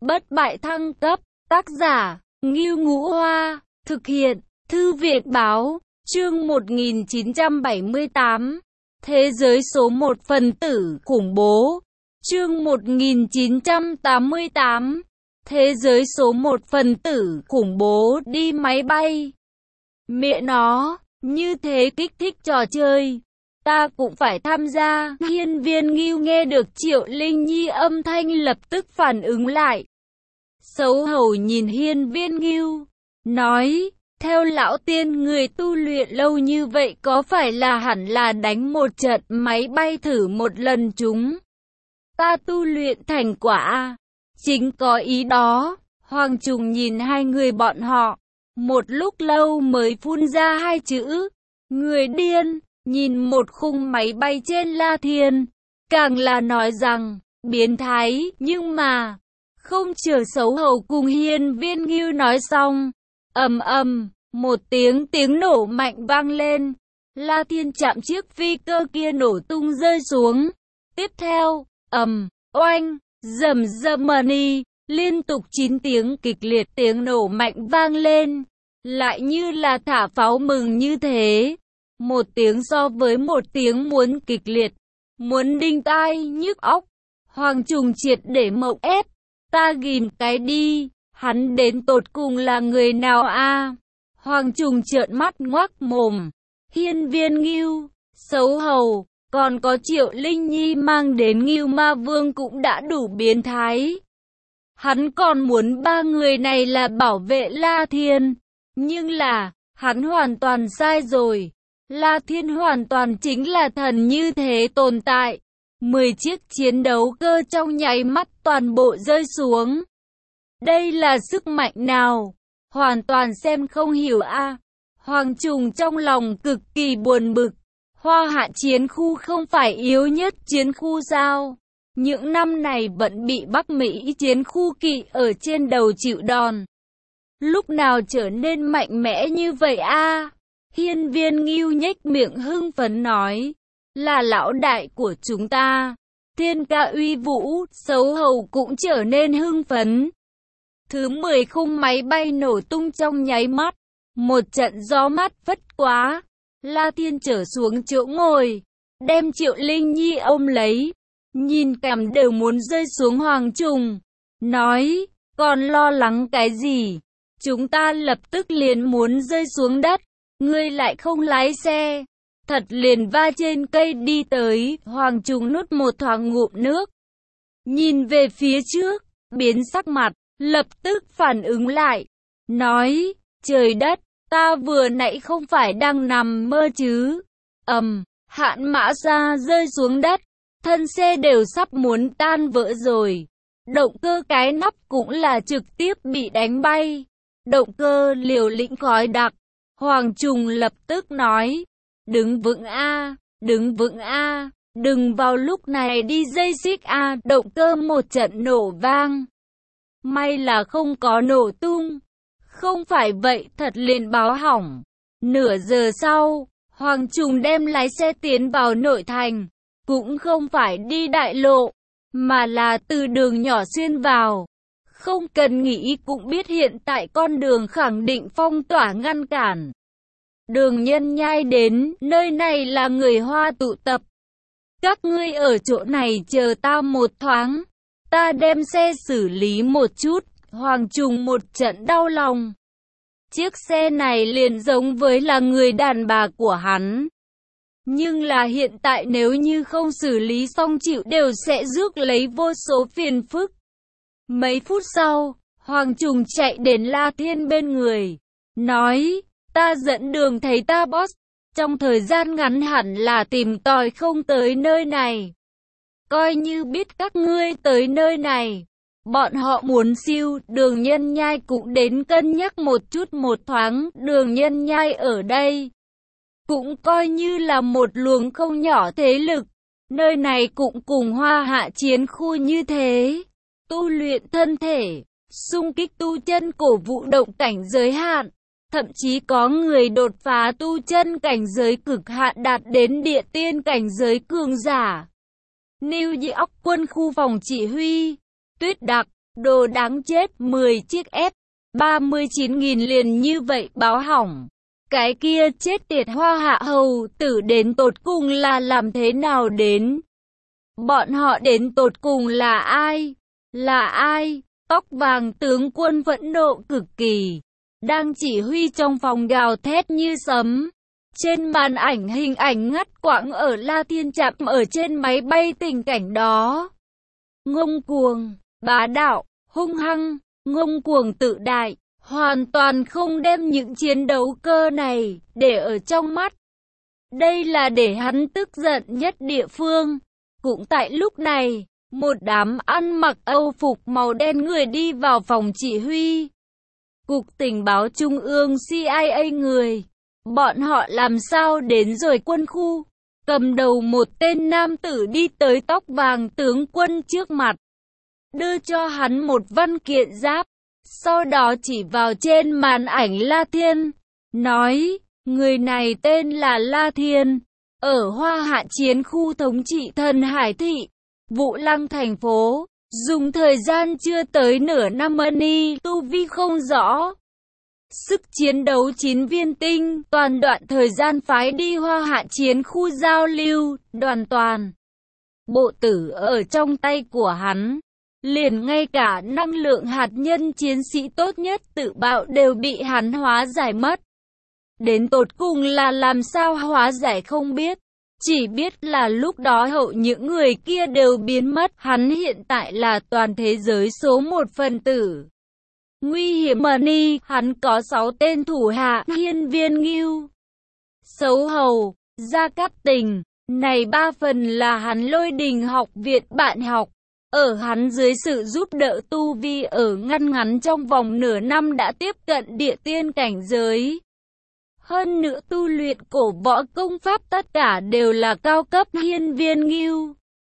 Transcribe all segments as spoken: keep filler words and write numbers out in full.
Bất bại thăng cấp, tác giả, Ngưu Ngũ Hoa, thực hiện, Thư viện Báo, chương một nghìn chín trăm bảy mươi tám, Thế giới số một phần tử khủng bố, chương một nghìn chín trăm tám mươi tám, Thế giới số một phần tử khủng bố đi máy bay. Mẹ nó, như thế kích thích trò chơi. Ta cũng phải tham gia. Hiên Viên Ngưu nghe được Triệu Linh Nhi âm thanh lập tức phản ứng lại. Xấu hổ nhìn Hiên Viên Ngưu, nói, theo lão tiên người tu luyện lâu như vậy có phải là hẳn là đánh một trận máy bay thử một lần chúng ta tu luyện thành quả. Chính có ý đó. Hoàng Trùng nhìn hai người bọn họ, một lúc lâu mới phun ra hai chữ, người điên. Nhìn một khung máy bay trên La Thiên, càng là nói rằng, biến thái, nhưng mà, không chờ xấu hổ cùng Hiên Viên Ngưu nói xong, ầm ầm, một tiếng tiếng nổ mạnh vang lên, La Thiên chạm chiếc phi cơ kia nổ tung rơi xuống. Tiếp theo, ầm, oanh, rầm rầm mani, liên tục chín tiếng kịch liệt tiếng nổ mạnh vang lên, lại như là thả pháo mừng như thế. Một tiếng so với một tiếng muốn kịch liệt, muốn đinh tai nhức óc. Hoàng Trùng triệt để mộng ép. Ta ghim cái đi, hắn đến tột cùng là người nào a? Hoàng Trùng trợn mắt ngoác mồm. Hiên Viên Ngưu, xấu hầu, còn có Triệu Linh Nhi mang đến Ngưu Ma Vương cũng đã đủ biến thái. Hắn còn muốn ba người này là bảo vệ La Thiên, nhưng là, hắn hoàn toàn sai rồi. La Thiên hoàn toàn chính là thần như thế tồn tại. Mười chiếc chiến đấu cơ trong nháy mắt toàn bộ rơi xuống. Đây là sức mạnh nào? Hoàn toàn xem không hiểu a. À. Hoàng Trùng trong lòng cực kỳ buồn bực. Hoa Hạ chiến khu không phải yếu nhất chiến khu sao? Những năm này vẫn bị Bắc Mỹ chiến khu kỵ ở trên đầu chịu đòn. Lúc nào trở nên mạnh mẽ như vậy a? À? Hiên Viên Ngưu nhếch miệng hưng phấn nói, là lão đại của chúng ta. Thiên Ca uy vũ, xấu hầu cũng trở nên hưng phấn. Thứ mười khung máy bay nổ tung trong nháy mắt, một trận gió mát phất quá. La Thiên trở xuống chỗ ngồi, đem Triệu Linh Nhi ôm lấy, nhìn cằm đều muốn rơi xuống. Hoàng Trùng nói, còn lo lắng cái gì? Chúng ta lập tức liền muốn rơi xuống đất. Ngươi lại không lái xe, thật liền va trên cây đi tới. Hoàng Trùng nuốt một thoáng ngụm nước, nhìn về phía trước, biến sắc mặt, lập tức phản ứng lại, nói, trời đất, ta vừa nãy không phải đang nằm mơ chứ? Ầm, Hạn Mã Sa rơi xuống đất, thân xe đều sắp muốn tan vỡ rồi. Động cơ cái nắp cũng là trực tiếp bị đánh bay. Động cơ liều lĩnh khói đặc. Hoàng Trùng lập tức nói, đứng vững a, đứng vững a, đừng vào lúc này đi dây xích a. Động cơ một trận nổ vang, may là không có nổ tung, không phải vậy thật liền báo hỏng. Nửa giờ sau, Hoàng Trùng đem lái xe tiến vào nội thành, cũng không phải đi đại lộ, mà là từ đường nhỏ xuyên vào. Không cần nghĩ cũng biết hiện tại con đường khẳng định phong tỏa ngăn cản. Đường Nhân Nhai đến, nơi này là người Hoa tụ tập. Các ngươi ở chỗ này chờ ta một thoáng. Ta đem xe xử lý một chút. Hoàng Trùng một trận đau lòng. Chiếc xe này liền giống với là người đàn bà của hắn. Nhưng là hiện tại nếu như không xử lý xong chịu đều sẽ rước lấy vô số phiền phức. Mấy phút sau, Hoàng Trùng chạy đến La Thiên bên người, nói, ta dẫn đường thấy ta boss, trong thời gian ngắn hẳn là tìm tòi không tới nơi này. Coi như biết các ngươi tới nơi này, bọn họ muốn siêu. Đường Nhân Nhai cũng đến cân nhắc một chút một thoáng. Đường Nhân Nhai ở đây cũng coi như là một luồng không nhỏ thế lực. Nơi này cũng cùng Hoa Hạ chiến khu như thế. Tu luyện thân thể, xung kích tu chân, cổ vũ động cảnh giới hạn, thậm chí có người đột phá tu chân cảnh giới cực hạn đạt đến địa tiên cảnh giới cường giả. New York quân khu phòng chỉ huy, Tuyết Đặc, Đồ đáng chết, mười chiếc F ba mươi chín nghìn liền như vậy báo hỏng. Cái kia chết tiệt Hoa Hạ hầu tử đến tột cùng là làm thế nào đến? Bọn họ đến tột cùng là ai? Là ai? Tóc vàng tướng quân phẫn nộ cực kỳ, đang chỉ huy trong phòng gào thét như sấm. Trên màn ảnh hình ảnh ngắt quãng ở La Thiên chạm ở trên máy bay tình cảnh đó. Ngông cuồng, bá đạo, hung hăng, ngông cuồng tự đại, hoàn toàn không đem những chiến đấu cơ này để ở trong mắt. Đây là để hắn tức giận nhất địa phương. Cũng tại lúc này, một đám ăn mặc Âu phục màu đen người đi vào phòng chỉ huy Cục Tình báo Trung ương C I A người. Bọn họ làm sao đến rồi quân khu? Cầm đầu một tên nam tử đi tới tóc vàng tướng quân trước mặt, đưa cho hắn một văn kiện giáp. Sau đó chỉ vào trên màn ảnh La Thiên, nói, người này tên là La Thiên, ở Hoa Hạ chiến khu thống trị Thần Hải thị, Vũ Lăng thành phố, dùng thời gian chưa tới nửa năm ni, tu vi không rõ. Sức chiến đấu chín viên tinh, toàn đoạn thời gian phái đi Hoa Hạ chiến khu giao lưu, đoàn toàn. Bộ tử ở trong tay của hắn. Liền ngay cả năng lượng hạt nhân chiến sĩ tốt nhất tự bạo đều bị hắn hóa giải mất. Đến tột cùng là làm sao hóa giải không biết. Chỉ biết là lúc đó hậu những người kia đều biến mất. Hắn hiện tại là toàn thế giới số một phần tử. Nguy hiểm mà ni, hắn có sáu tên thủ hạ, Hiên Viên Ngưu, Sấu Hầu, Gia Cát Tình. Này ba phần là hắn Lôi Đình học viện bạn học. Ở hắn dưới sự giúp đỡ tu vi ở ngăn ngắn trong vòng nửa năm đã tiếp cận địa tiên cảnh giới. Hơn nữa tu luyện cổ võ công pháp tất cả đều là cao cấp. Hiên Viên Ngưu,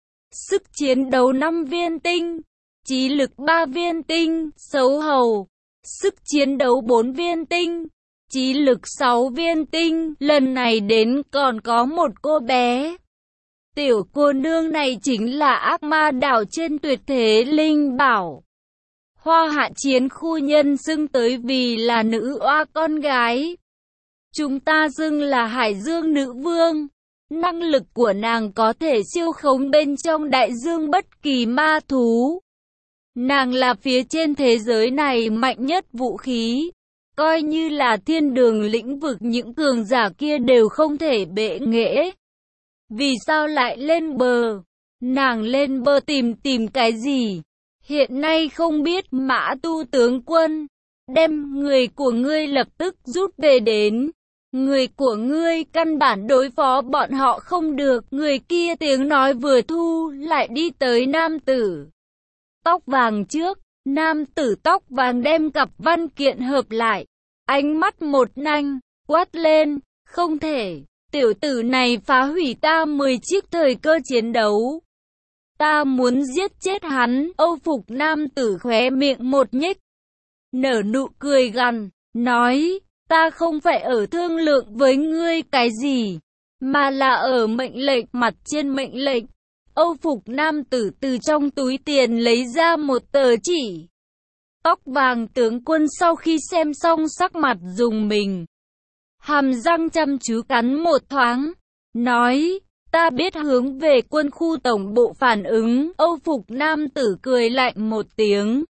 sức chiến đấu năm viên tinh, trí lực ba viên tinh. Sấu Hầu, sức chiến đấu bốn viên tinh, trí lực sáu viên tinh. Lần này đến còn có một cô bé. Tiểu cô nương này chính là ác ma đảo trên tuyệt thế linh bảo. Hoa Hạ chiến khu nhân xưng tới vì là nữ oa con gái. Chúng ta xưng là Hải Dương nữ vương. Năng lực của nàng có thể siêu khống bên trong đại dương bất kỳ ma thú. Nàng là phía trên thế giới này mạnh nhất vũ khí. Coi như là thiên đường lĩnh vực những cường giả kia đều không thể bệ nghệ. Vì sao lại lên bờ? Nàng lên bờ tìm tìm cái gì? Hiện nay không biết. Mã Tu tướng quân, đem người của ngươi lập tức rút về đến. Người của ngươi căn bản đối phó bọn họ không được. Người kia tiếng nói vừa thu lại đi tới nam tử tóc vàng trước. Nam tử tóc vàng đem cặp văn kiện hợp lại, ánh mắt một nanh, quát lên, không thể. Tiểu tử này phá hủy ta mười chiếc thời cơ chiến đấu. Ta muốn giết chết hắn. Âu phục nam tử khóe miệng một nhếch, nở nụ cười gằn, nói, ta không phải ở thương lượng với ngươi cái gì, mà là ở mệnh lệnh. Mặt trên mệnh lệnh, Âu phục nam tử từ trong túi tiền lấy ra một tờ chỉ. Tóc vàng tướng quân sau khi xem xong sắc mặt rùng mình, hàm răng chăm chú cắn một thoáng, nói, ta biết hướng về quân khu tổng bộ phản ứng. Âu phục nam tử cười lạnh một tiếng,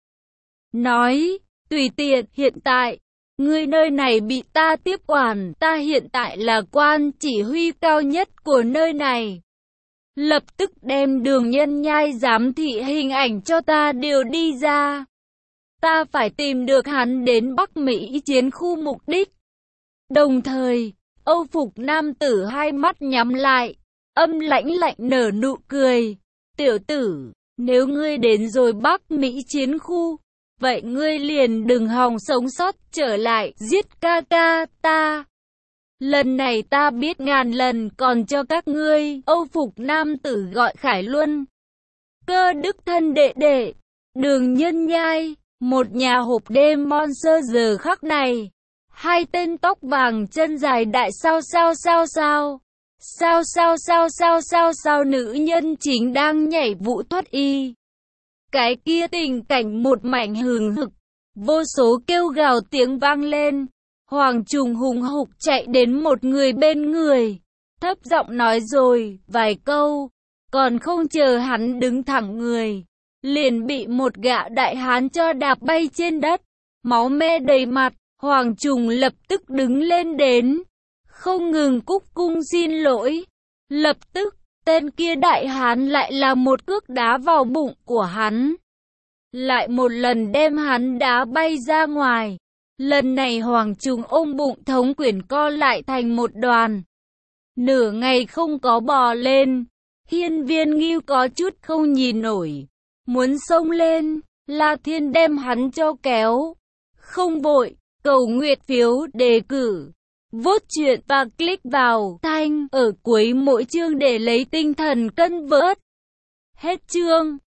nói, tùy tiện. Hiện tại, ngươi nơi này bị ta tiếp quản, ta hiện tại là quan chỉ huy cao nhất của nơi này. Lập tức đem Đường Nhân Nhai giám thị hình ảnh cho ta điều đi ra. Ta phải tìm được hắn đến Bắc Mỹ chiến khu mục đích. Đồng thời, Âu phục nam tử hai mắt nhắm lại, âm lãnh lạnh nở nụ cười. Tiểu tử, nếu ngươi đến rồi Bắc Mỹ chiến khu, vậy ngươi liền đừng hòng sống sót trở lại, giết ca ca ta. Lần này ta biết ngàn lần còn cho các ngươi. Âu phục nam tử gọi Khải Luân, Cơ Đức thân đệ đệ, Đường Nhân Nhai, một nhà hộp đêm monster. Giờ khắc này, hai tên tóc vàng chân dài đại sao sao sao sao sao sao sao sao sao sao nữ nhân chính đang nhảy vũ thoát y. Cái kia tình cảnh một mảnh hừng hực, vô số kêu gào tiếng vang lên. Hoàng Trùng hùng hục chạy đến một người bên người, thấp giọng nói rồi vài câu, còn không chờ hắn đứng thẳng người, liền bị một gã đại hán cho đạp bay trên đất, máu me đầy mặt. Hoàng Trùng lập tức đứng lên đến, không ngừng cúc cung xin lỗi. Lập tức, tên kia đại hán lại là một cước đá vào bụng của hắn, lại một lần đem hắn đá bay ra ngoài. Lần này Hoàng Trùng ôm bụng thống quyển co lại thành một đoàn, nửa ngày không có bò lên. Hiên Viên Ngưu có chút không nhìn nổi, muốn xông lên, La Thiên đem hắn cho kéo. Không vội, cầu nguyện phiếu đề cử, vote chuyện và click vào thanh ở cuối mỗi chương để lấy tinh thần cân vớt. Hết chương.